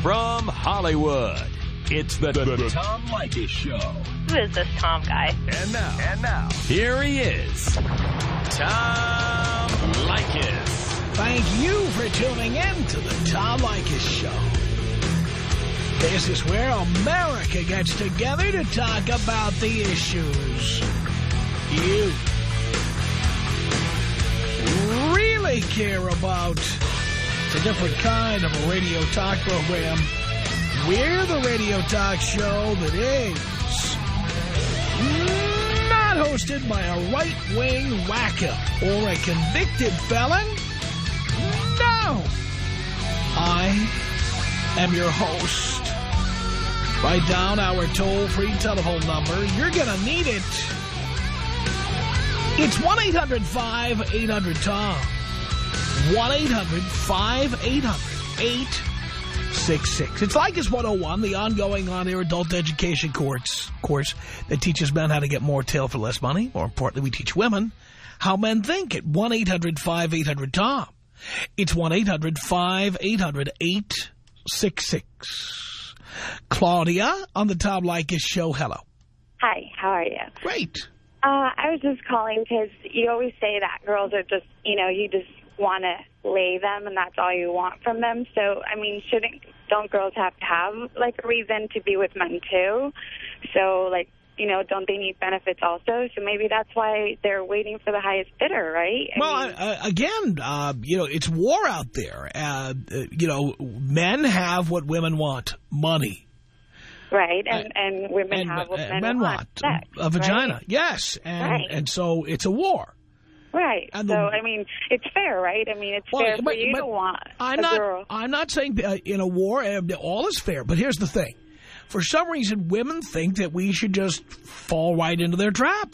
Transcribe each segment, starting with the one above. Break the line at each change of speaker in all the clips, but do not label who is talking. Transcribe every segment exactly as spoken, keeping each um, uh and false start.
From Hollywood, it's the, the, the Tom Leykis Show.
Who is this Tom guy?
And now, and now, here he is, Tom Leykis.
Thank you for tuning in to the Tom Leykis Show. This is where America gets together to talk about the issues you really care about. It's a different kind of a radio talk program. We're the radio talk show that is not hosted by a right-wing wacko or a convicted felon. No! I am your host. Write down our toll-free telephone number. You're going to need it. It's one eight hundred five eight hundred Tom. one eight hundred five eight hundred eight six six. It's Leykis one oh one, the ongoing on-air adult education course, course that teaches men how to get more tail for less money. More importantly, we teach women how men think at one eight hundred five eight hundred Tom. It's one eight hundred five eight hundred eight six six. Claudia on the Tom Leykis Show. Hello.
Hi, how are you?
Great.
Uh, I was just calling because you always say that girls are just, you know, you just want to lay them and that's all you want from them. So, I mean, shouldn't, don't girls have to have, like, a reason to be with men, too? So, like, you know, don't they need benefits also? So maybe that's why they're waiting for the highest bidder, right? I
well,
mean,
uh, again, uh, you know, it's war out there. Uh, you know, men have what women want, money.
Right, and, uh, and women
and,
have what
uh,
men,
men
want,
want
sex,
a vagina,
right?
yes. And,
right.
and so it's a war.
Right.
And
so,
the,
I mean, it's fair, right? I mean, it's
well,
fair
but,
for you
but
to want
I'm
a
not,
girl.
I'm not saying uh, in a war, uh, all is fair. But here's the thing. For some reason, women think that we should just fall right into their trap.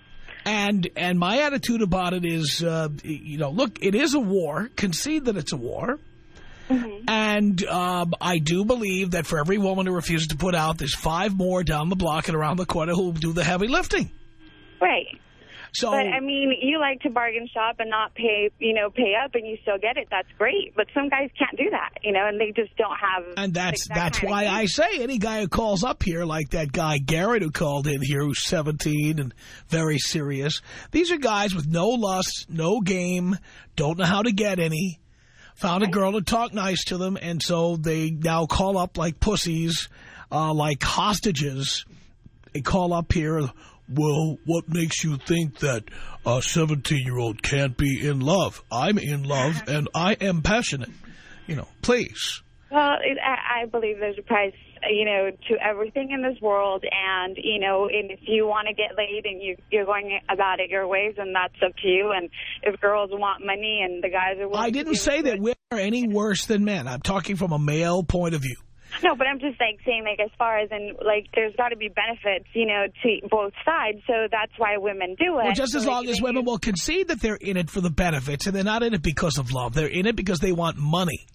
And and my attitude about it is, uh, you know, look, it is a war. Concede that it's a war. Mm-hmm. And um, I do believe that for every woman who refuses to put out, there's five more down the block and around the corner who will do the heavy lifting.
Right.
So,
but, I mean, you like to bargain shop and not pay, you know, pay up and you still get it. That's great. But some guys can't do that, you know, and they just don't have...
And that's
that
that's why I say any guy who calls up here, like that guy Garrett who called in here who's seventeen and very serious, these are guys with no lust, no game, don't know how to get any, found a girl to talk nice to them, and so they now call up like pussies, uh, like hostages. They call up here... Well, what makes you think that a seventeen-year-old can't be in love? I'm in love, and I am passionate. You know, please.
Well, it, I, I believe there's a price, you know, to everything in this world. And, you know, and if you want to get laid and you, you're going about it your ways, then that's up to you. And if girls want money and the guys are willing
I didn't
to
say that women are any worse than men. I'm talking from a male point of view.
No, but I'm just, like, saying, like, as far as in, like, there's got to be benefits, you know, to both sides, so that's why women do it.
Well, just
so,
as
like,
long as women will concede that they're in it for the benefits, and they're not in it because of love. They're in it because they want money.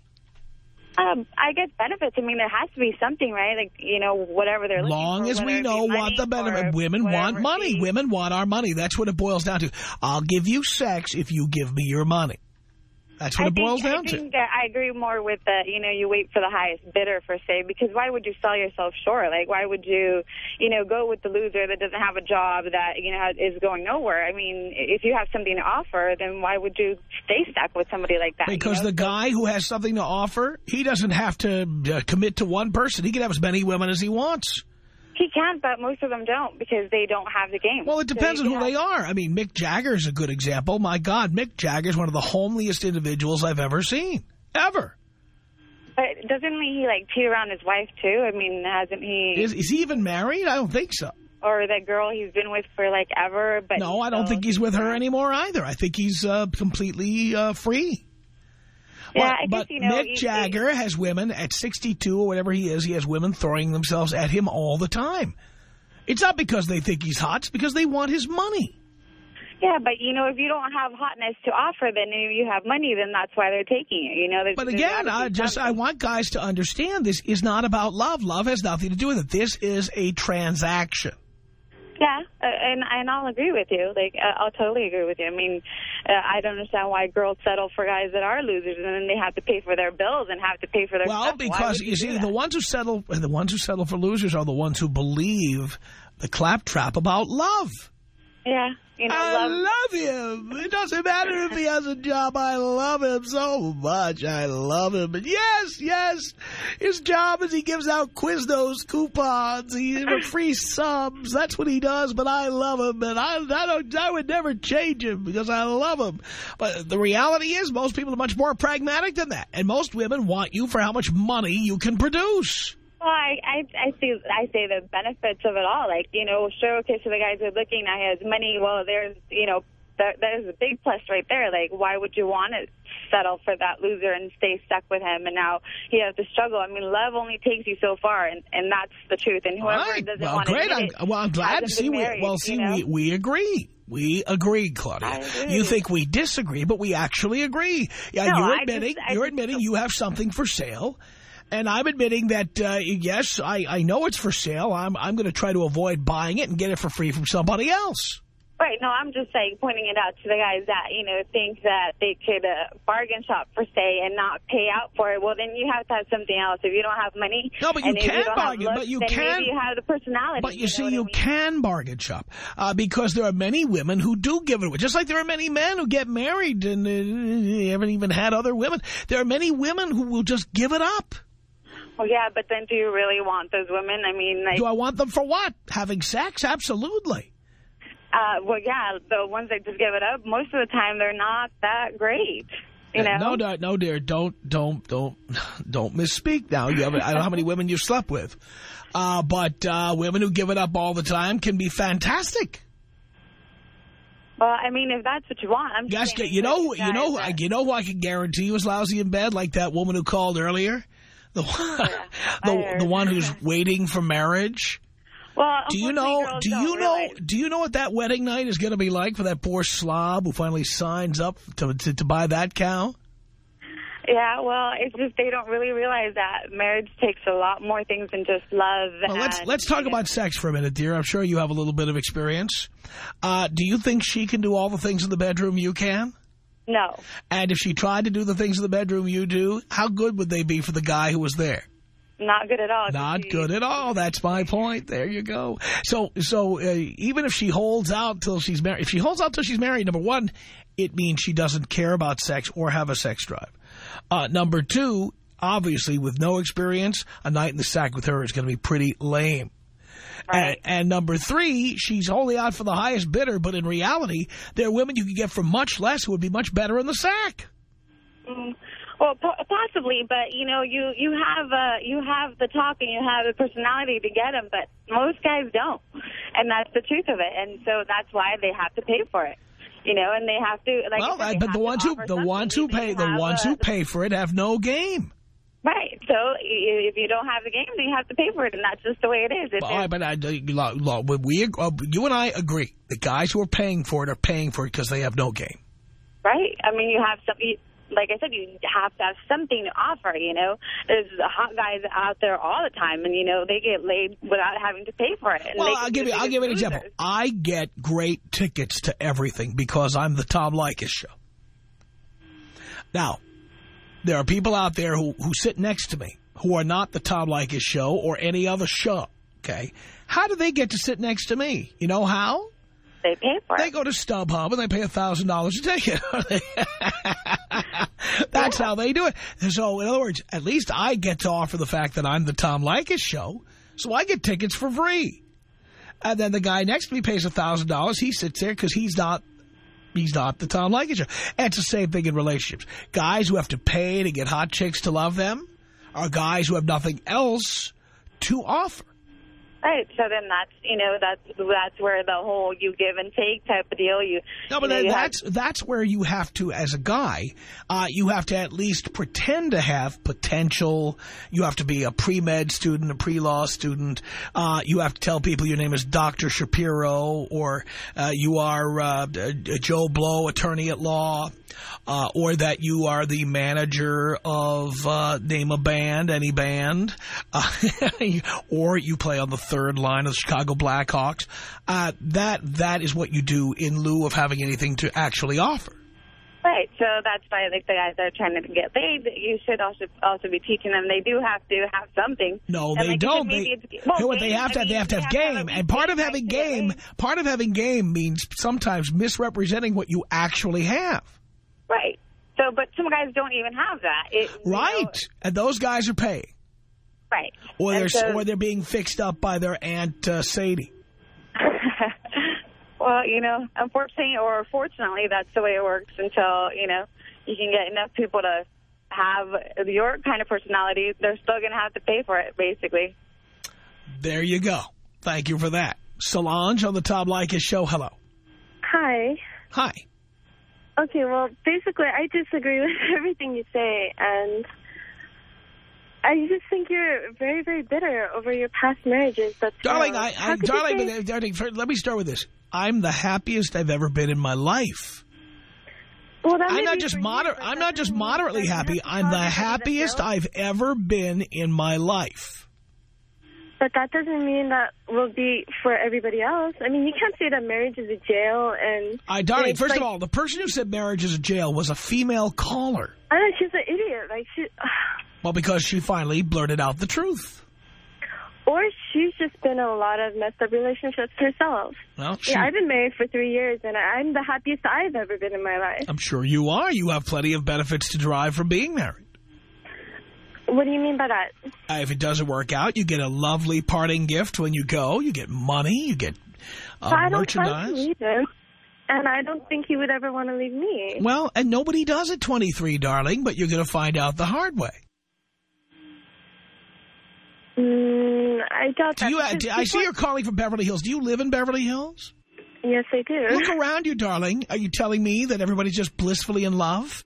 Um, I guess benefits. I mean, there has to be something, right? Like, you know, whatever they're looking for.
Long as we know what the benefit. Women want money. Fee. Women want our money. That's what it boils down to. I'll give you sex if you give me your money. That's what
I
it boils
think,
down
I
to.
think that I agree more with the, you know, you wait for the highest bidder, per se, because why would you sell yourself short? Like, why would you, you know, go with the loser that doesn't have a job that, you know, is going nowhere? I mean, if you have something to offer, then why would you stay stuck with somebody like that?
Because
you know?
the guy who has something to offer, he doesn't have to uh, commit to one person. He can have as many women as he wants.
He can, but most of them don't because they don't have the game.
Well, it depends
so
on who
have...
they are. I mean, Mick Jagger is a good example. My God, Mick Jagger is one of the homeliest individuals I've ever seen. Ever.
But doesn't he, like, cheat around his wife, too? I mean, hasn't he...
Is, is he even married? I don't think so.
Or that girl he's been with for, like, ever. But
No, I don't think he's with her anymore either. I think he's uh, completely uh, free.
Yeah,
well,
I guess,
but
you know,
Mick Jagger has women at sixty-two or whatever he is. He has women throwing themselves at him all the time. It's not because they think he's hot. It's because they want his money.
Yeah, but, you know, if you don't have hotness to offer, then if you have money, then that's why they're taking it, you know.
But again, I just something. I want guys to understand this is not about love. Love has nothing to do with it. This is a transaction.
Yeah, uh, and and I'll agree with you. Like, uh, I'll totally agree with you. I mean, uh, I don't understand why girls settle for guys that are losers, and then they have to pay for their bills and have to pay for their
well,
stuff.
because you, you see, the ones who settle, the ones who settle for losers are the ones who believe the claptrap about love.
Yeah. You know,
I
love.
love him. It doesn't matter if he has a job. I love him so much. I love him. And yes, yes, his job is he gives out Quiznos coupons. He free subs. That's what he does. But I love him, and I, I don't. I would never change him because I love him. But the reality is, most people are much more pragmatic than that, and most women want you for how much money you can produce.
Well, I, I, I see, I say the benefits of it all. Like, you know, sure, okay, so the guys are looking at his money. Well, there's, you know, there, there's a big plus right there. Like, why would you want to settle for that loser and stay stuck with him? And now he has to struggle. I mean, love only takes you so far, and, and that's the truth. And whoever
right.
doesn't
well,
want to
great.
admit
I'm,
it,
well, I'm glad to see.
married,
we, well, see,
you know?
we, we agree. We agree, Claudia.
Agree.
You think we disagree, but we actually agree. Yeah,
no,
you're
I
admitting
just, I
you're
just,
admitting you have something for sale. And I'm admitting that, uh, yes, I, I know it's for sale. I'm I'm going to try to avoid buying it and get it for free from somebody else.
Right. No, I'm just saying, pointing it out to the guys that, you know, think that they could uh, bargain shop for, say, and not pay out for it. Well, then you have to have something else. If you don't have money,
no, but you
and
can
you don't
bargain.
have looks,
but you
then
can.
maybe you have the personality.
But you,
you
see,
know
you
I mean?
can bargain shop uh, because there are many women who do give it away. Just like there are many men who get married and uh, haven't even had other women. There are many women who will just give it up.
Well, yeah, but then do you really want those women? I mean, like...
Do I want them for what? Having sex? Absolutely.
Uh, well, yeah, the ones that just give it up, most of the time they're not that great, you know?
No, no, no, dear, don't, don't, don't, don't misspeak now. You have, I don't know how many women you've slept with. Uh, but uh, women who give it up all the time can be fantastic.
Well, I mean, if that's what you want, I'm just
yes, you know, you know, that... you know who I can guarantee you is lousy in bed, like that woman who called earlier? The one,
yeah,
the, the one who's waiting for marriage.
Well,
do you know? Do you know? Realize. Do you know what that wedding night is going to be like for that poor slob who finally signs up to, to to buy that cow?
Yeah, well, it's just they don't really realize that marriage takes a lot more things than just love.
Well,
and,
let's let's talk about sex for a minute, dear. I'm sure you have a little bit of experience. Uh, do you think she can do all the things in the bedroom you can?
No.
And if she tried to do the things in the bedroom you do, how good would they be for the guy who was there?
Not good at all.
Not
she...
good at all. That's my point. There you go. So, so uh, even if she holds out till she's married, if she holds out till she's married, number one, it means she doesn't care about sex or have a sex drive. Uh, number two, obviously, with no experience, a night in the sack with her is going to be pretty lame.
Right.
And, and number three, she's only out for the highest bidder, but in reality, there are women you can get for much less who would be much better in the sack.
Mm, well, po possibly, but you know, you you have uh, you have the talk and you have the personality to get them, but most guys don't, and that's the truth of it. And so that's why they have to pay for it. You know, and they have to. Like
well,
said,
but the ones who the ones who pay the ones who pay for it have no game.
Right. So if you don't have the game, then you have to pay for it, and that's just the way it is. It
well, all right, but I, we, uh, you and I agree. The guys who are paying for it are paying for it because they have no game.
Right. I mean, you have some. You, like I said, you have to have something to offer. You know, there's hot guys out there all the time, and you know they get laid without having to pay for it. And
well, I'll give you. I'll give you an example. I get great tickets to everything because I'm the Tom Leykis show. Now, there are people out there who, who sit next to me who are not the Tom Leykis show or any other show, okay? How do they get to sit next to me? You know how?
They pay for it.
They go to StubHub and they pay one thousand dollars a ticket. That's yeah. how they do it. So, in other words, at least I get to offer the fact that I'm the Tom Leykis show, so I get tickets for free. And then the guy next to me pays one thousand dollars. He sits there because he's not He's not the Tom Leykis show. And it's the same thing in relationships. Guys who have to pay to get hot chicks to love them are guys who have nothing else to offer.
Right. So then that's, you know, that's that's where the whole you give and take type of deal. You
No, but
you know,
that's
have...
that's where you have to, as a guy, uh, you have to at least pretend to have potential. You have to be a pre-med student, a pre-law student. Uh, you have to tell people your name is Doctor Shapiro, or uh, you are uh, Joe Blow, attorney at law, uh, or that you are the manager of uh, name a band, any band, uh, or you play on the third line of the Chicago Blackhawks. Uh, that that is what you do in lieu of having anything to actually offer.
Right, so that's why like the guys that are trying to get laid, you should also also be teaching them they do have to have something.
No,
and
they
like,
don't.
They,
they,
well,
what they have to,
I mean,
they have to have
they
game,
have to have
and part of
game
having
to get
game,
laid.
part of having game means sometimes misrepresenting what you actually have.
Right. So, but some guys don't even have that. It,
right,
know,
and those guys are paying.
Right.
Or they're
so,
or they're being fixed up by their Aunt uh, Sadie.
Well, you know, unfortunately or fortunately, that's the way it works until, you know, you can get enough people to have your kind of personality. They're still going to have to pay for it, basically.
There you go. Thank you for that. Solange on the Tom Leykis show. Hello.
Hi.
Hi.
Okay, well, basically, I disagree with everything you say, and I just think you're very, very bitter over your past marriages. That's
darling,
wrong.
I, I darling, say... darling, let me start with this. I'm the happiest I've ever been in my life.
Well, that
I'm not just moder you, I'm not just moderately happy. I'm the happiest I've ever been in my life.
But that doesn't mean that will be for everybody else. I mean, you can't say that marriage is a jail. And
I, darling, first
like,
of all, the person who said marriage is a jail was a female caller.
I know, she's an idiot. Like she.
Well, because she finally blurted out the truth.
Or she's just been in a lot of messed up relationships herself.
Well, she...
Yeah, I've been married for three years, and I'm the happiest I've ever been in my life.
I'm sure you are. You have plenty of benefits to derive from being married.
What do you mean by that?
Uh, if it doesn't work out, you get a lovely parting gift when you go. You get money. You get uh,
so I don't
merchandise.
plan to leave him, and I don't think he would ever want to leave me.
Well, and nobody does at twenty-three, darling, but you're going to find out the hard way.
Mm, I doubt
do
that.
You, uh, do, I see you're calling from Beverly Hills. Do you live in Beverly Hills?
Yes, I do.
Look around you, darling. Are you telling me that everybody's just blissfully in love?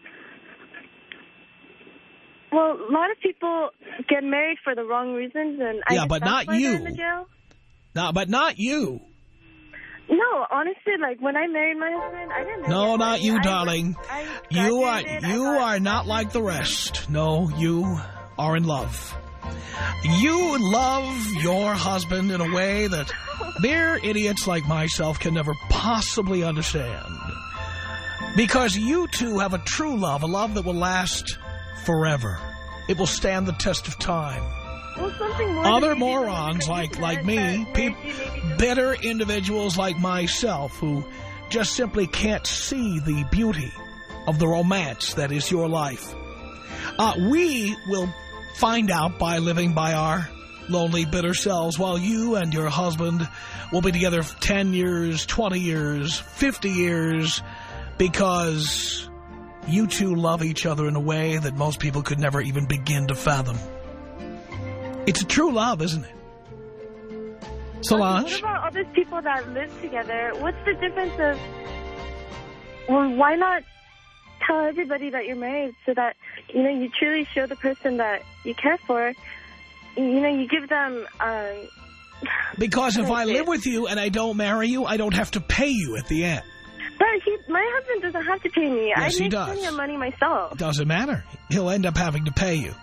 Well, a lot of people get married for the wrong reasons, and I
yeah, but not you.
In the jail.
No, but not you.
No, honestly, like when I married my husband, I didn't.
No, not you,
I,
darling.
I
you are you are not like the rest. No, you are in love. You love your husband in a way that mere idiots like myself can never possibly understand. Because you two have a true love, a love that will last forever. It will stand the test of time.
Well, something more
Other morons like, like me, people, bitter individuals like myself who just simply can't see the beauty of the romance that is your life. Uh, we will find out by living by our lonely, bitter selves while you and your husband will be together for ten years, twenty years, fifty years, because you two love each other in a way that most people could never even begin to fathom. It's a true love, isn't it? Solange?
What about all these people that live together? What's the difference of... Well, why not tell everybody that you're married so that, you know, you truly show the person that you care for. You know, you give them... Um,
because if I live with you and I don't marry you, I don't have to pay you at the end.
But he, my husband doesn't have to pay me.
Yes,
I
he
make
does.
plenty of money myself.
Doesn't matter. He'll end up having to pay you.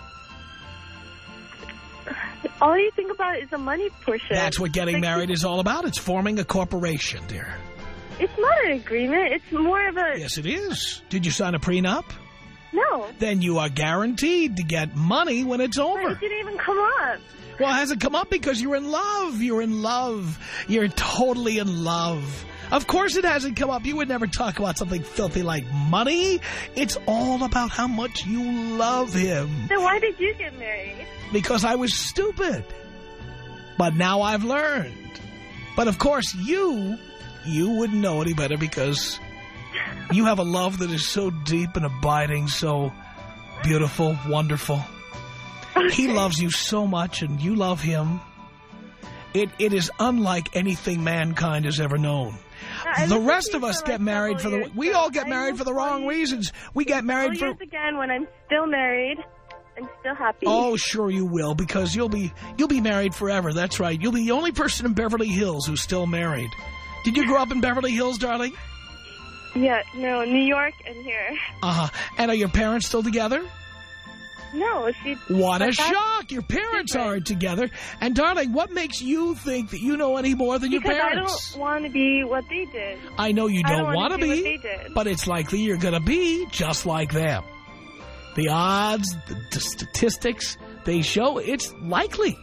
All you think about is the money portion.
That's what getting
like,
married is all about. It's forming a corporation, dear.
It's not an agreement. It's more of a...
Yes, it is. Did you sign a prenup?
No.
Then you are guaranteed to get money when it's over.
But it didn't even come up.
Well, it hasn't come up because you're in love. You're in love. You're totally in love. Of course it hasn't come up. You would never talk about something filthy like money. It's all about how much you love him.
Then why did you get married?
Because I was stupid. But now I've learned. But of course you, you wouldn't know any better because you have a love that is so deep and abiding, so beautiful, wonderful. Okay. He loves you so much and you love him. It, it is unlike anything mankind has ever known.
I
the rest of us
for
get
like
married for the...
Years,
we all get married for the wrong
years.
reasons. We get married for...
years again when I'm still married. I'm still happy.
Oh, sure you will, because you'll be you'll be married forever. That's right. You'll be the only person in Beverly Hills who's still married. Did you grow up in Beverly Hills, darling?
Yeah, no, New York and here.
Uh-huh. And are your parents still together?
No, she...
What a
but that's
shock. Your parents
different.
aren't together. And, darling, what makes you think that you know any more than your
Because I
parents?
don't want to be what they did.
I know you
I
don't,
don't
want
wanna
to
do what
be,
they did.
but it's likely you're going to be just like them. The odds, the, the statistics, they show it's likely.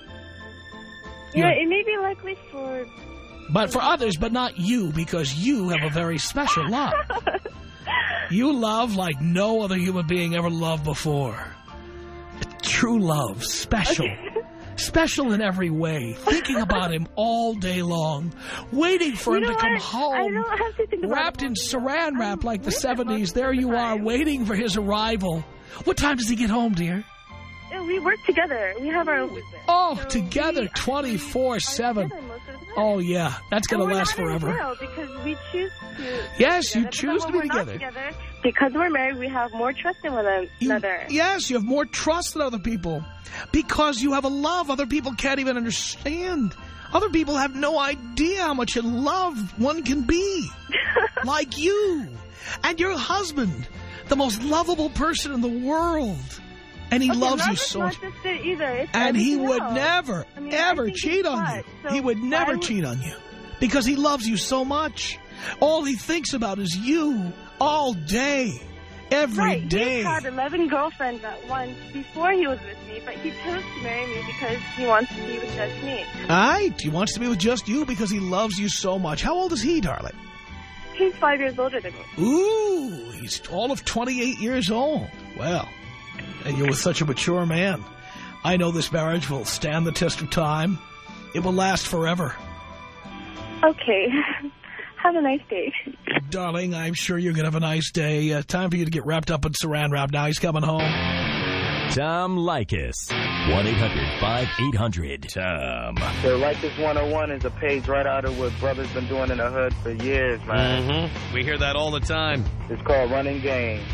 Yeah,
You're-
it may be likely for...
But for others, but not you, because you have a very special love. You love like no other human being ever loved before. True love, special. Special in every way. Thinking about him all day long. Waiting for
You
him
know
to come
what? I
home.
don't have to think about
Wrapped
it
in
all the
saran
time.
wrap
I'm
like the
with him
seventies.
most
There
of the
you are,
time.
waiting for his arrival. What time does he get home, dear?
Yeah, we work together. We have our own business.
Oh,
So
together
we
twenty-four seven.
are together most of the time.
Oh, yeah. That's going
And
to
we're
last
not in
forever.
jail because we choose to.
Yes, you
together.
choose
But
to be
when we're not
together.
together. Because we're married, we have more trust in one
You-
another.
yes, you have more trust than other people because you have a love other people can't even understand. Other people have no idea how much in love one can be. Like you. And your husband, the most lovable person in the world. And he
Okay,
loves
love
you
is
so
not
much.
just it either. It's
And he
everything
would
else.
never,
I mean, I
ever
think
cheat
it's
on
fun.
you.
So
He would never
why would-
cheat on you because he loves you so much. All he thinks about is you all day, every
Right,
day.
he had eleven girlfriends at once before he was with me, but he chose to marry me because he wants to be with just me.
All right, he wants to be with just you because he loves you so much. How old is he, darling?
He's five years older than me.
Ooh, he's all of twenty-eight years old. Well, and you're with such a mature man. I know this marriage will stand the test of time. It will last forever.
Okay. Have a nice day.
Darling, I'm sure you're going to have a nice day. Uh, time for you to get wrapped up in saran wrap. Now he's coming home.
Tom Leykis. one eight hundred five eight hundred Tom.
So Leykis one oh one is a page right out of what brother's been doing in the hood for years, man.
Mm-hmm. We hear that all the time.
It's called running game.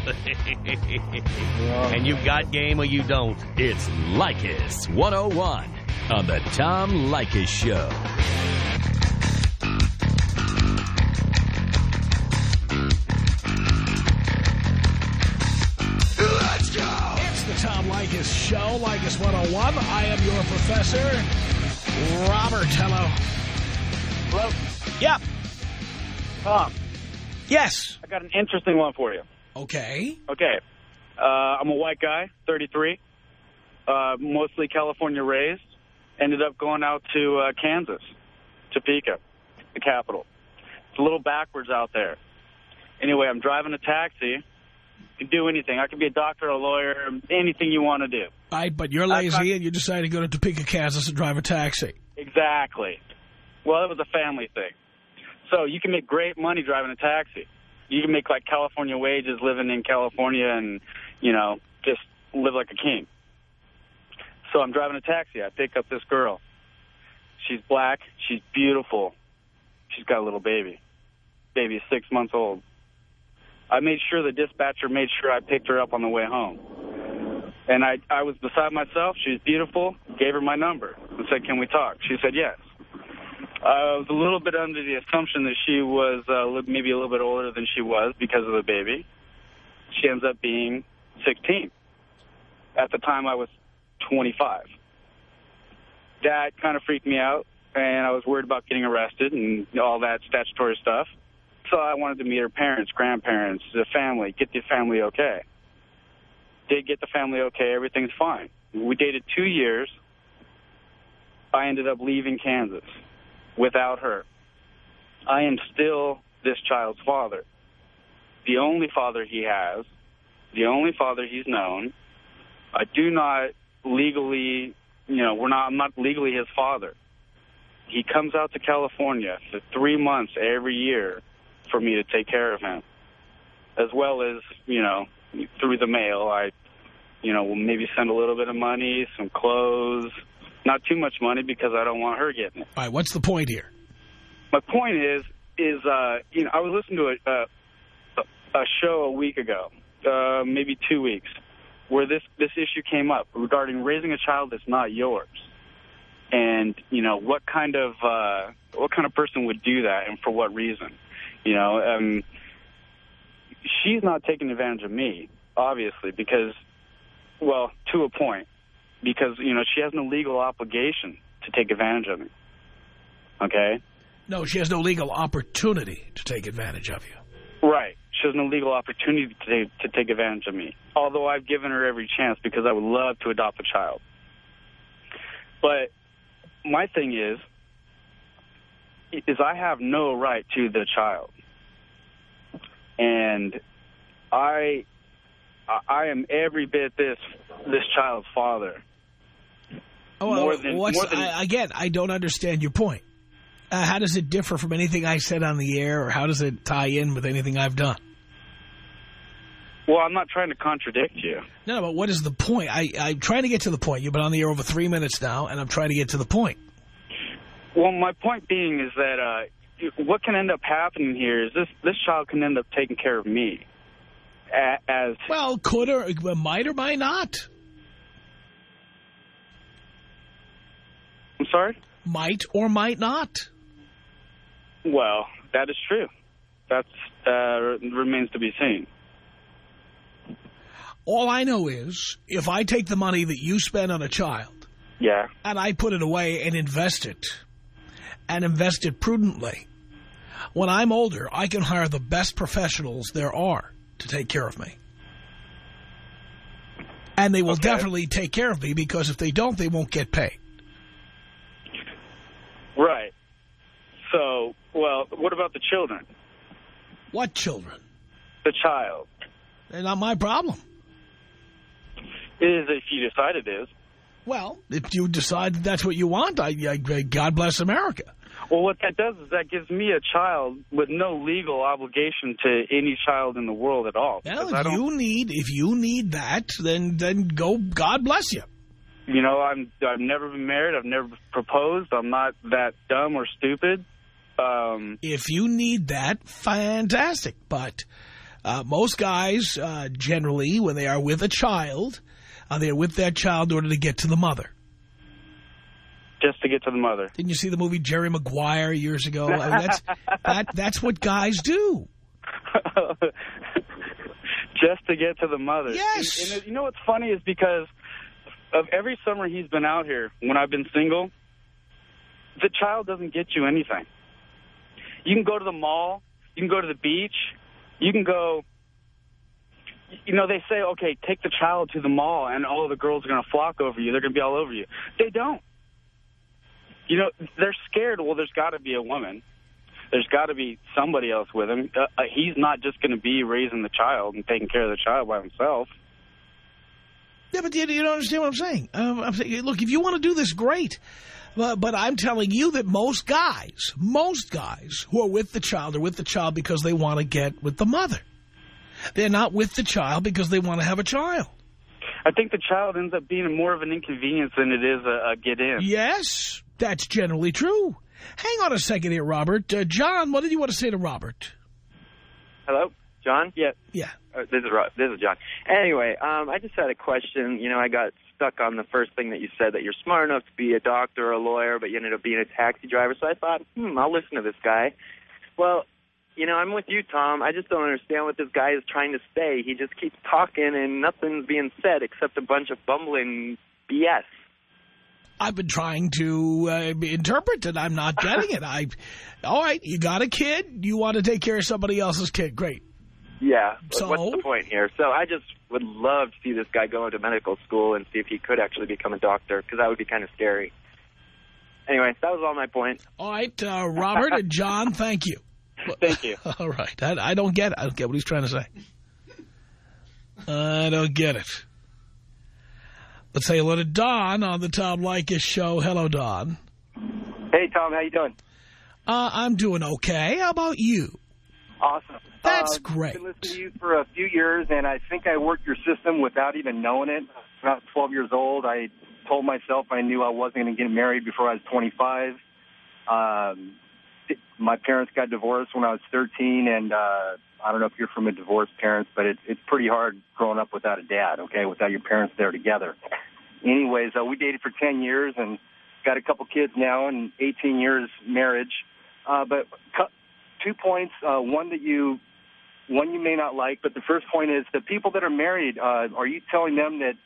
And you've got game or you don't. It's Leykis one oh one on the Tom Leykis Show.
Let's go! It's the Tom Leykis Show, Leykis one oh one. I am your professor, Robert. Hello.
Hello?
Yep.
Tom,
Yes.
I got an interesting one for you.
Okay.
Okay. Uh, I'm a white guy, thirty-three, uh, mostly California raised. Ended up going out to uh, Kansas, Topeka, the capital. It's a little backwards out there. Anyway, I'm driving a taxi. I can do anything. I can be a doctor, a lawyer, anything you want to do.
All right, but you're lazy and you decide to go to Topeka, Kansas and drive a taxi.
Exactly. Well, it was a family thing. So you can make great money driving a taxi. You can make, like, California wages living in California and, you know, just live like a king. So I'm driving a taxi. I pick up this girl. She's black. She's beautiful. She's got a little baby. Baby is six months old. I made sure the dispatcher made sure I picked her up on the way home. And I, I was beside myself. She was beautiful. Gave her my number and said, can we talk? She said yes. I was a little bit under the assumption that she was uh, maybe a little bit older than she was because of the baby. She ends up being sixteen. At the time, I was twenty-five. That kind of freaked me out, and I was worried about getting arrested and all that statutory stuff. So I wanted to meet her parents, grandparents, the family, get the family okay. Did get the family okay. Everything's fine. We dated two years. I ended up leaving Kansas without her. I am still this child's father. The only father he has, the only father he's known. I do not legally, you know, we're not, I'm not legally his father. He comes out to California for three months every year for me to take care of him, as well as, you know, through the mail. I, you know, will maybe send a little bit of money, some clothes, not too much money because I don't want her getting it.
All right, what's the point here?
My point is, is uh, you know, I was listening to a, a, a show a week ago, uh, maybe two weeks, where this, this issue came up regarding raising a child that's not yours. And, you know, what kind of uh, what kind of person would do that and for what reason? You know, um, she's not taking advantage of me, obviously, because Well, to a point, because, you know, she has no legal obligation to take advantage of me. Okay?
No, she has no legal opportunity to take advantage of you.
Right. She has no legal opportunity to take, to take advantage of me, although I've given her every chance because I would love to adopt a child. But my thing is, is I have no right to the child. And I I am every bit this this child's father.
Oh,
more
well,
than,
what's,
more than,
I, again, I don't understand your point. Uh, how does it differ from anything I said on the air, or how does it tie in with anything I've done?
Well, I'm not trying to contradict you.
No, no, but what is the point? I, I'm trying to get to the point. You've been on the air over three minutes now, and I'm trying to get to the point.
Well, my point being is that uh, what can end up happening here is this, this child can end up taking care of me. As
Well, could or might or might not.
I'm sorry?
Might or might not.
Well, that is true. That uh, remains to be seen.
All I know is, if I take the money that you spend on a child,
yeah,
and I put it away and invest it, and invest it prudently, when I'm older, I can hire the best professionals there are to take care of me. And they will
okay.
definitely take care of me, because if they don't, they won't get paid.
Right. So, well, what about the children?
What children?
The child.
They're not my problem.
It is if you decide it is.
Well, if you decide that that's what you want, I, I, God bless America.
Well, what that does is that gives me a child with no legal obligation to any child in the world at all.
Well,
I
if
don't,
you need if you need that, then then go. God bless you.
You know, I'm I've never been married. I've never proposed. I'm not that dumb or stupid. Um,
if you need that, fantastic. But uh, most guys, uh, generally, when they are with a child, uh, they're with that child in order to get to the mother.
Just to get to the mother.
Didn't you see the movie Jerry Maguire years ago? I mean, that's that that's what guys do.
Just to get to the mother.
Yes.
And, and you know what's funny is because of every summer he's been out here, when I've been single, the child doesn't get you anything. You can go to the mall. You can go to the beach. You can go, you know, they say, okay, take the child to the mall and all the girls are going to flock over you. They're going to be all over you. They don't. You know, they're scared. Well, there's got to be a woman. There's got to be somebody else with him. Uh, uh, he's not just going to be raising the child and taking care of the child by himself.
Yeah, but you, you don't understand what I'm saying. Um, I'm saying, look, if you want to do this, great. But, but I'm telling you that most guys, most guys who are with the child are with the child because they want to get with the mother. They're not with the child because they want to have a child.
I think the child ends up being more of an inconvenience than it is a, a get in.
Yes, that's generally true. Hang on a second here, Robert. Uh, John, what did you want to say to Robert?
Hello, John?
Yeah.
Yeah.
Uh, this is Rob, this is John. Anyway, um, I just had a question. You know, I got stuck on the first thing that you said, that you're smart enough to be a doctor or a lawyer, but you ended up being a taxi driver. So I thought, hmm, I'll listen to this guy. Well, you know, I'm with you, Tom. I just don't understand what this guy is trying to say. He just keeps talking and nothing's being said except a bunch of bumbling B S.
I've been trying to uh, interpret it. I'm not getting it. I, all right, you got a kid. You want to take care of somebody else's kid. Great.
Yeah.
So?
What's the point here? So I just would love to see this guy go into medical school and see if he could actually become a doctor, because that would be kind of scary. Anyway, that was all my point.
All right, uh, Robert and John, thank you.
Thank you.
All right. I, I don't get it. I don't get what he's trying to say. I don't get it. Let's say hello to Don on the Tom Leykis show. Hello, Don.
Hey, Tom. How you doing?
Uh, I'm doing okay. How about you?
Awesome.
That's
uh,
great.
I've been listening to you for a few years, and I think I worked your system without even knowing it. About twelve years old, I told myself I knew I wasn't going to get married before I was twenty-five. Um, my parents got divorced when I was thirteen, and uh, I don't know if you're from a divorced parents, but it, it's pretty hard growing up without a dad, okay, without your parents there together. Anyways, uh, we dated for ten years and got a couple kids now and eighteen years marriage. Uh, but two points, uh, one that you one you may not like, but the first point is the people that are married, uh, are you telling them that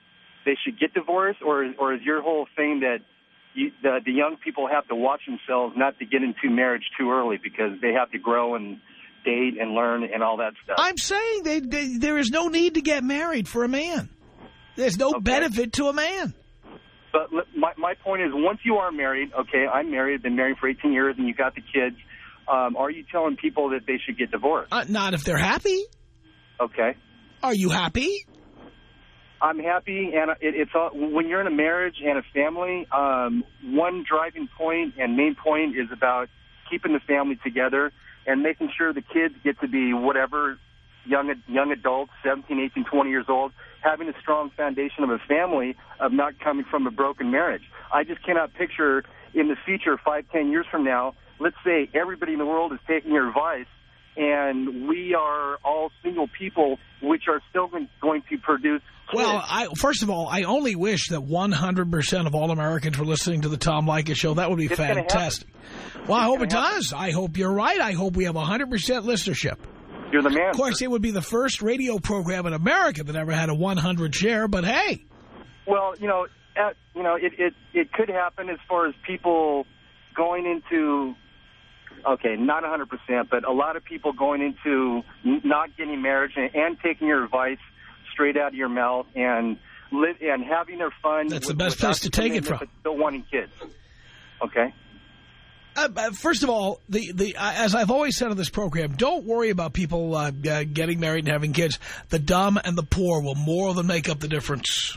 they should get divorced, or or is your whole thing that you, the, the young people have to watch themselves not to get into marriage too early because they have to grow and date and learn and all that stuff?
I'm saying they, they, there is no need to get married for a man. There's no okay. benefit to a man.
But my, my point is, once you are married, okay, I'm married, been married for eighteen years, and you got the kids, um, are you telling people that they should get divorced?
Uh, not if they're happy.
Okay.
Are you happy?
I'm happy, and it, it's all, when you're in a marriage and a family, um, one driving point and main point is about keeping the family together and making sure the kids get to be whatever young young adults, seventeen, eighteen, twenty years old, having a strong foundation of a family, of not coming from a broken marriage. I just cannot picture in the future, five, ten years from now, let's say everybody in the world is taking your advice, and we are all single people, which are still going to produce kids.
Well, I, first of all, I only wish that one hundred percent of all Americans were listening to the Tom Leykis show. That would be
it's
fantastic. Well, I hope it
happen.
does. I hope you're right. I hope we have one hundred percent listenership.
You're the man.
Of course, it would be the first radio program in America that ever had a one hundred share, but hey.
Well, you know, at, you know, it, it, it could happen as far as people going into, okay, not one hundred percent, but a lot of people going into not getting married and, and taking your advice straight out of your mouth and live and having their fun.
That's
with,
the best place to take it from.
But still wanting kids. Okay.
Uh, uh, first of all, the the uh, as I've always said on this program, don't worry about people uh, uh, getting married and having kids. The dumb and the poor will more than make up the difference.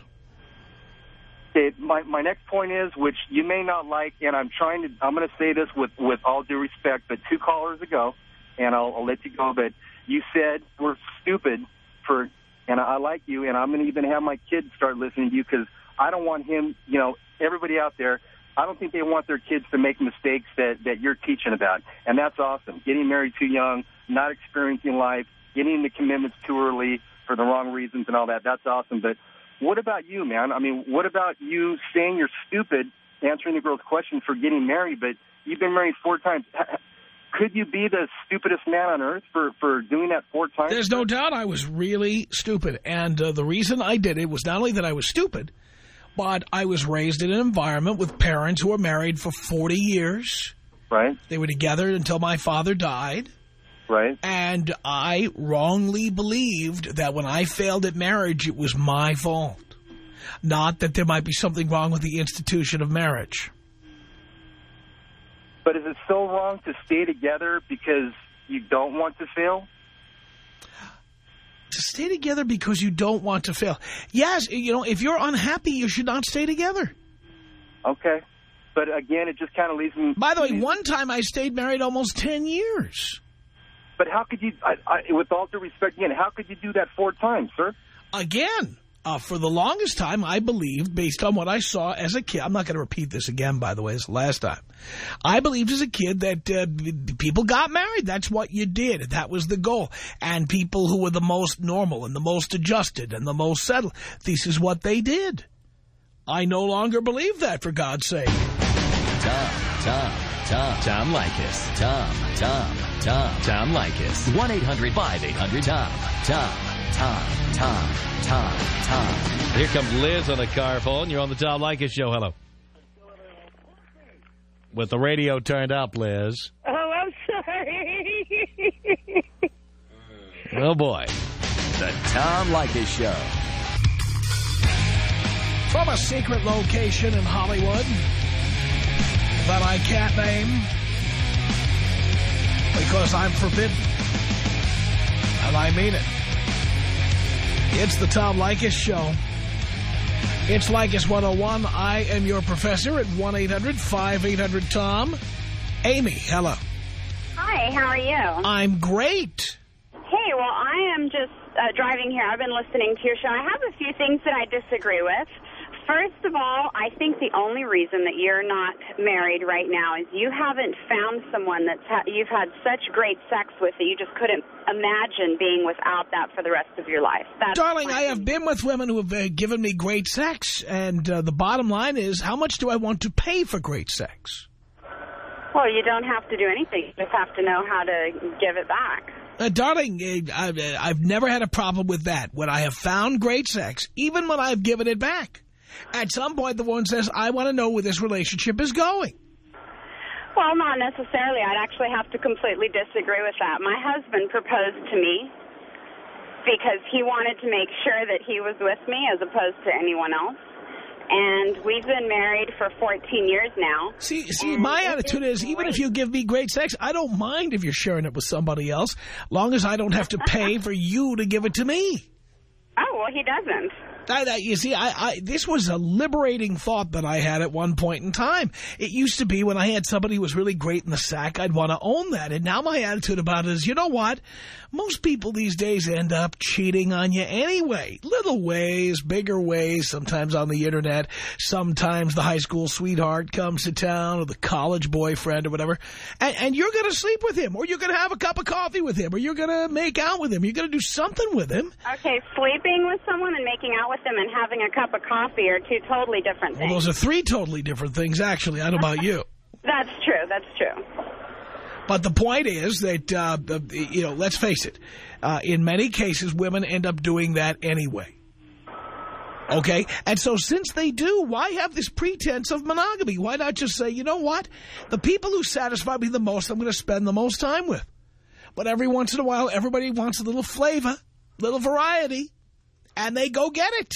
Okay, my my next point is, which you may not like, and I'm trying to. I'm going to say this with with all due respect, but two callers ago, and I'll, I'll let you go. But you said we're stupid for, and I like you, and I'm going to even have my kids start listening to you because I don't want him. You know, everybody out there. I don't think they want their kids to make mistakes that, that you're teaching about. And that's awesome. Getting married too young, not experiencing life, getting into commitments too early for the wrong reasons and all that. That's awesome. But what about you, man? I mean, what about you saying you're stupid, answering the girl's question for getting married, but you've been married four times. Could you be the stupidest man on earth for, for doing that four times?
There's no doubt I was really stupid. And uh, the reason I did it was not only that I was stupid, but I was raised in an environment with parents who were married for forty years.
Right.
They were together until my father died.
Right.
And I wrongly believed that when I failed at marriage, it was my fault. Not that there might be something wrong with the institution of marriage.
But is it so wrong to stay together because you don't want to fail?
To stay together because you don't want to fail. Yes, you know, if you're unhappy, you should not stay together.
Okay. But again, it just kind of leaves me...
By the way, one time I stayed married almost ten years.
But how could you, I, I, with all due respect, again, how could you do that four times, sir?
Again, uh, for the longest time, I believed, based on what I saw as a kid, I'm not going to repeat this again, by the way, it's the last time. I believed as a kid that uh, people got married. That's what you did. That was the goal. And people who were the most normal and the most adjusted and the most settled, this is what they did. I no longer believe that, for God's sake.
Tom, Tom, Tom, Tom Leykis. Tom, Tom, Tom, Tom Leykis. one eight hundred five eight hundred Tom. Tom, Tom, Tom, Tom, Tom.
Here comes Liz on the car phone. You're on the Tom Leykis show. Hello. With the radio turned up, Liz.
Oh, I'm sorry.
Oh, boy.
The Tom Leykis Show.
From a secret location in Hollywood that I can't name because I'm forbidden. And I mean it. It's the Tom Leykis Show. It's Leykis one oh one. I am your professor at one eight hundred five eight hundred Tom. Amy, hello.
Hi, how are you?
I'm great.
Hey, well, I am just uh, driving here. I've been listening to your show. I have a few things that I disagree with. First of all, I think the only reason that you're not married right now is you haven't found someone that's ha you've had such great sex with that you just couldn't imagine being without that for the rest of your life. That's
Darling, I have been with women who have uh, given me great sex, and uh, the bottom line is, how much do I want to pay for great sex?
Well, you don't have to do anything. You just have to know how to give it back.
Uh, darling, uh, I've, uh, I've never had a problem with that. When I have found great sex, even when I've given it back, at some point the woman says, I want to know where this relationship is going.
Well, not necessarily. I'd actually have to completely disagree with that. My husband proposed to me because he wanted to make sure that he was with me as opposed to anyone else. And we've been married for fourteen years now.
See, see, my attitude is, even if you give me great sex, I don't mind if you're sharing it with somebody else, long as I don't have to pay for you to give it to me.
Oh, well, he doesn't.
I, I, you see, I, I, this was a liberating thought that I had at one point in time. It used to be when I had somebody who was really great in the sack, I'd want to own that. And now my attitude about it is, you know what? Most people these days end up cheating on you anyway. Little ways, bigger ways, sometimes on the Internet. Sometimes the high school sweetheart comes to town or the college boyfriend or whatever. And, and you're going to sleep with him, or you're going to have a cup of coffee with him, or you're going to make out with him. You're going to do something with him.
Okay, sleeping with someone and making out with them and having a cup of coffee are two totally different things.
Well, those are three totally different things, actually. I don't know about you.
That's true. That's true.
But the point is that, uh, you know, let's face it, uh, in many cases, women end up doing that anyway. Okay? And so since they do, why have this pretense of monogamy? Why not just say, you know what? The people who satisfy me the most, I'm going to spend the most time with. But every once in a while, everybody wants a little flavor, little variety, and they go get it.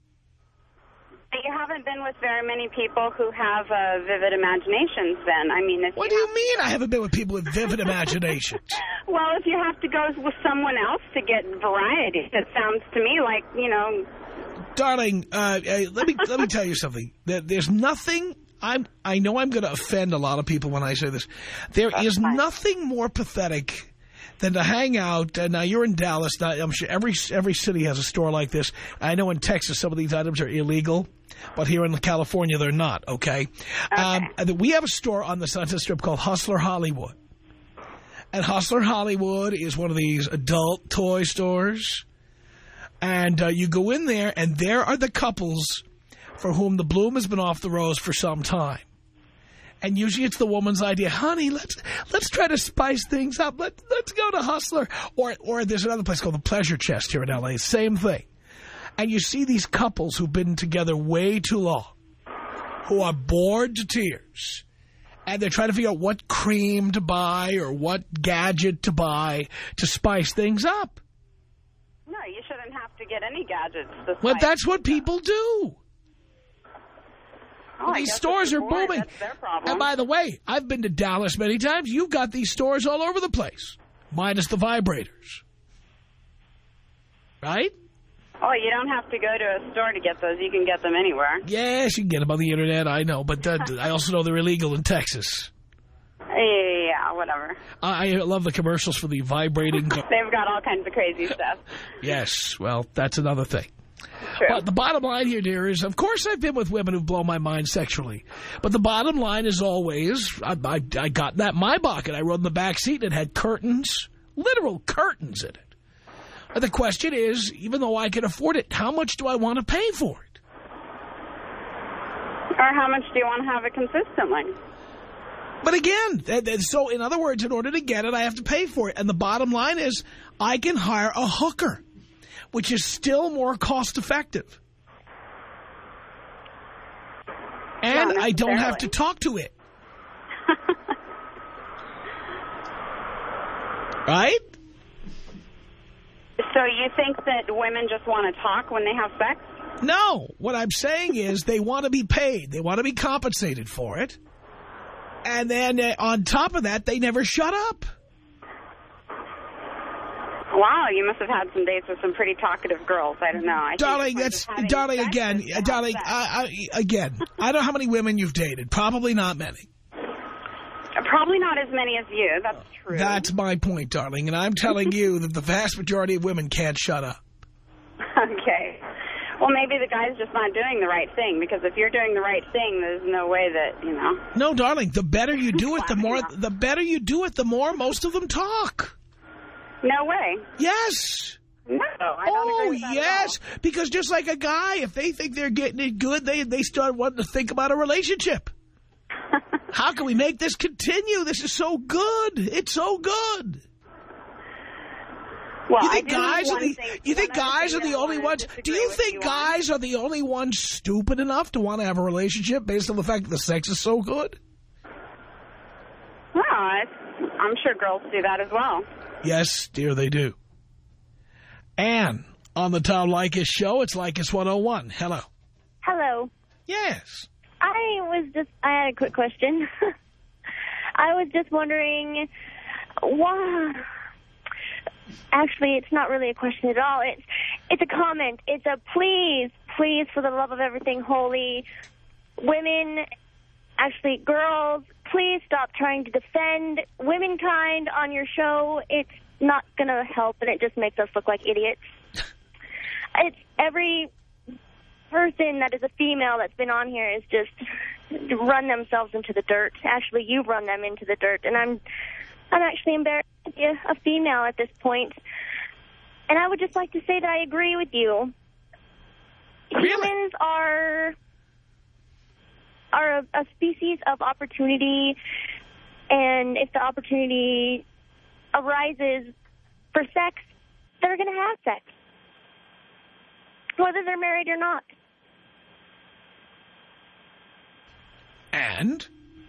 You haven't been with very many people who have uh, vivid imaginations then. I mean, if
What
you
do you mean I haven't been with people with vivid imaginations?
Well, if you have to go with someone else to get variety, it sounds to me like, you know...
Darling, uh, uh, let me let me tell you something. There, there's nothing... I'm, I know I'm going to offend a lot of people when I say this. There That's is fine. nothing more pathetic than to hang out. Uh, now, you're in Dallas. Now, I'm sure every every city has a store like this. I know in Texas some of these items are illegal, but here in California they're not, okay?
okay.
Um, we have a store on the Sunset Strip called Hustler Hollywood. And Hustler Hollywood is one of these adult toy stores. And uh, you go in there, and there are the couples for whom the bloom has been off the rose for some time. And usually it's the woman's idea, honey, let's let's try to spice things up. Let, let's go to Hustler. Or, or there's another place called the Pleasure Chest here in L A Same thing. And you see these couples who've been together way too long, who are bored to tears. And they're trying to figure out what cream to buy or what gadget to buy to spice things up.
No, you shouldn't have to get any gadgets. To
well, that's what people do.
Oh,
these stores are
bored.
booming.
That's their problem.
And by the way, I've been to Dallas many times. You've got these stores all over the place, minus the vibrators. Right?
Oh, you don't have to go to a store to get those. You can get them anywhere.
Yes, you can get them on the Internet, I know. But uh, I also know they're illegal in Texas.
Yeah, whatever.
I, I love the commercials for the vibrating...
They've got all kinds of crazy stuff.
Yes, well, that's another thing.
True.
But the bottom line here, dear, is, of course I've been with women who've blown my mind sexually. But the bottom line is always, I, I, I got that Maybach, and I rode in the back seat, and it had curtains, literal curtains in it. But the question is, even though I can afford it, how much do I want to pay for it?
Or how much do you want to have it consistently?
But again, so in other words, in order to get it, I have to pay for it. And the bottom line is, I can hire a hooker, which is still more cost-effective. And I don't have to talk to it. Right?
So you think that women just want to talk when they have sex?
No. What I'm saying is they want to be paid. They want to be compensated for it. And then uh, on top of that, they never shut up.
Wow, you must have had some dates with some pretty talkative girls. I don't know. I
darling, that's darling again. Uh, darling, I, I, again. I don't know how many women you've dated. Probably not many.
Probably not as many as you. That's true.
That's my point, darling. And I'm telling you that the vast majority of women can't shut up.
Okay. Well, maybe the guy's just not doing the right thing, because if you're doing the right thing, there's no way that, you know.
No, darling, the better you do it, the more the better you do it, the more most of them talk.
No way.
Yes.
No, I don't
oh,
agree with that
yes,
at all.
Because just like a guy, if they think they're getting it good, they they start wanting to think about a relationship. How can we make this continue? This is so good. It's so good.
Well,
you think
I do have
guys are
one
the
thing-
you think
one other
guys
thing
are the
that I
only
wanna
ones? Do
disagree
you
with
think
you
guys are the only ones stupid enough to want to have a relationship based on the fact that the sex is so good?
Well, I, I'm sure girls do that as well.
Yes, dear, they do. Anne, on the Tom Leykis show, it's Leykis one oh one. Hello.
Hello.
Yes.
I was just, I had a quick question. I was just wondering, why, actually, it's not really a question at all. It's, it's a comment. It's a please, please, for the love of everything holy, women, actually, girls, please stop trying to defend womankind on your show. It's not going to help, and it just makes us look like idiots. It's every person that is a female that's been on here is just run themselves into the dirt. Actually, you've run them into the dirt, and I'm I'm actually embarrassed to be a, a female at this point. And I would just like to say that I agree with you.
Really?
Humans are are a, a species of opportunity, and if the opportunity arises for sex, they're going to have sex, whether they're married or not.
And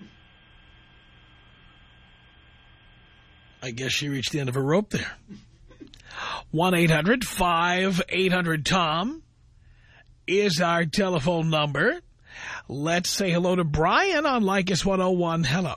I guess she reached the end of her rope there. one eight hundred five eight hundred Tom is our telephone number. Let's say hello to Brian on Leykis one oh one. Hello.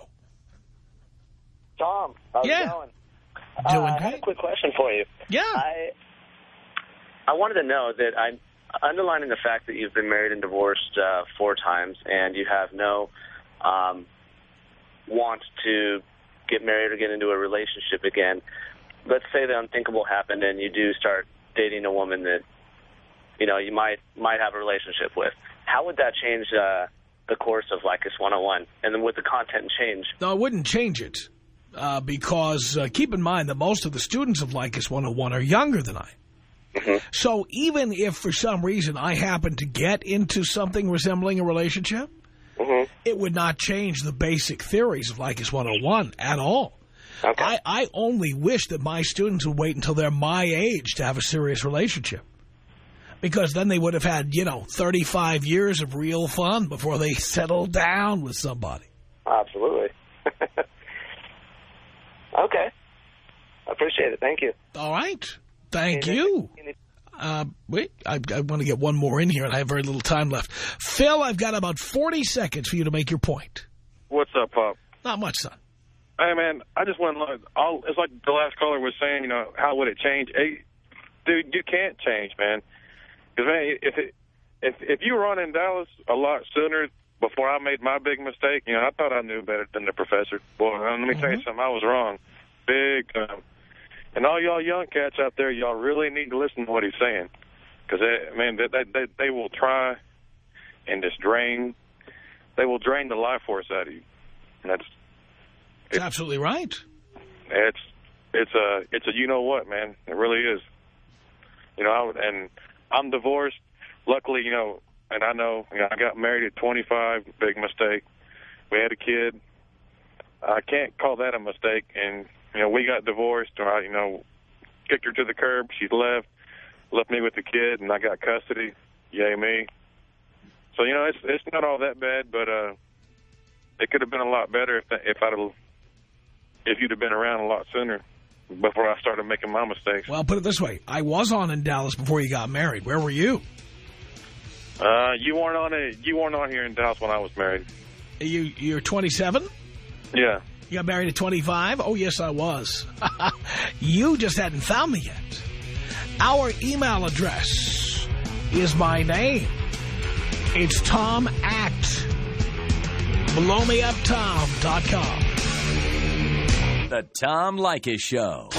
Tom, how's
Yeah.
it going?
Doing
uh, I have a quick question for you.
Yeah.
I I wanted to know that I'm underlining the fact that you've been married and divorced uh, four times, and you have no um, want to get married or get into a relationship again. Let's say the unthinkable happened, and you do start dating a woman that you know you might might have a relationship with. How would that change uh, the course of Leykis one oh one, and then would the content change?
No, I wouldn't change it uh, because uh, keep in mind that most of the students of Leykis one oh one are younger than I.
Mm-hmm.
So even if for some reason I happen to get into something resembling a relationship,
mm-hmm.
it would not change the basic theories of Leykis one oh one at all.
Okay.
I, I only wish that my students would wait until they're my age to have a serious relationship. Because then they would have had, you know, thirty-five years of real fun before they settle down with somebody.
Absolutely. Okay. I appreciate it. Thank you.
All right. Thank you. Uh, wait, I, I want to get one more in here, and I have very little time left. Phil, I've got about forty seconds for you to make your point.
What's up, Pop?
Not much, son.
Hey, man, I just want to all it's like the last caller was saying, you know, how would it change? Hey, dude, you can't change, man. Because, man, if, it, if, if you were on in Dallas a lot sooner before I made my big mistake, you know, I thought I knew better than the professor. Boy, let me mm-hmm. tell you something. I was wrong. Big time. And all y'all young cats out there, y'all really need to listen to what he's saying. Because, man, they, they, they will try and just drain. They will drain the life force out of you. And that's
it's, it's absolutely right.
It's it's a it's a you know what, man. It really is. You know, I, and I'm divorced. Luckily, you know, and I know, you know I got married at twenty-five. Big mistake. We had a kid. I can't call that a mistake. And you know, we got divorced, or I, you know, kicked her to the curb. She left, left me with the kid, and I got custody. Yay me. So, you know, it's it's not all that bad, but uh, it could have been a lot better if if I'd have, if you'd have been around a lot sooner before I started making my mistakes.
Well, put it this way: I was on in Dallas before you got married. Where were you?
Uh, you weren't on a you weren't on here in Dallas when I was married.
You you're twenty-seven?
Yeah.
You got married at twenty-five? Oh, yes, I was. You just hadn't found me yet. Our email address is my name. It's Tom at blow me up tom dot com.
The Tom Leykis Show.